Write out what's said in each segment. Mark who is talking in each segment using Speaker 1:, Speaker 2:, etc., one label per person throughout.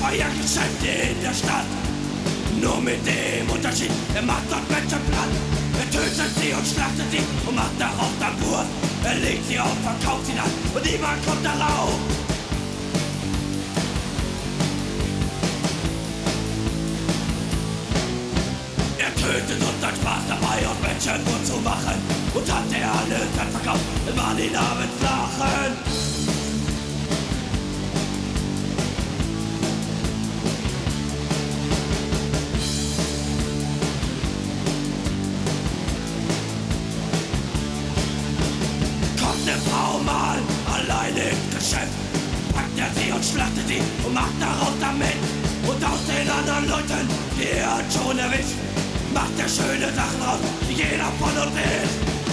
Speaker 1: Feuergeschäfte in der Stadt. Nur mit dem Unterschied, er macht dort Menschen platt. Er tötet sie und schlachtet sie und macht darauf Tambur. Er legt sie auf, verkauft sie dann und niemand kommt darauf. Er tötet und hat Spaß dabei, aus Menschen Mut zu machen. Und hat er alles dann verkauft, dann waren die Namen flachen. Eine Frau mal alleine im Geschäft, packt er sie und schlachtet sie und macht daraus damit. Und aus den anderen Leuten, die er hat schon erwischt, macht er schöne Sachen raus, die jeder von uns ist.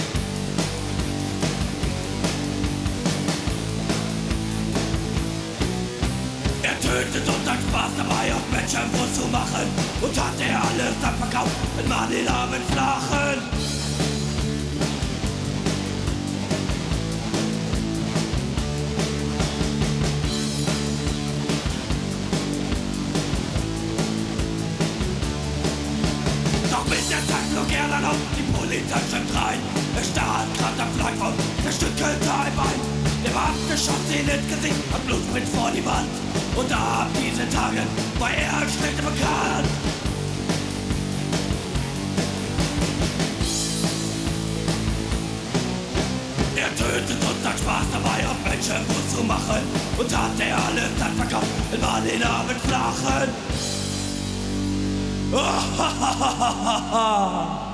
Speaker 1: Er tötet und hat Spaß dabei, auf Menschen Mut zu machen. Und hat er alles dann verkauft, wenn man den Namen flachen. Mit der Tag flog er dann auf, die Polizei schreibt rein. Der Staat grad am Fleischwurf, der Stückelte ein Bein. Der Beamte schoss ihn ins Gesicht, hat Blutspritz vor die Wand. Und ab diesen Tagen war er als Schlechter bekannt. Er tötet und hat Spaß dabei, auf Menschen Mut zu machen. Und hat er alles dann verkauft, wenn man den Abend flachen. Ha ha ha ha ha ha!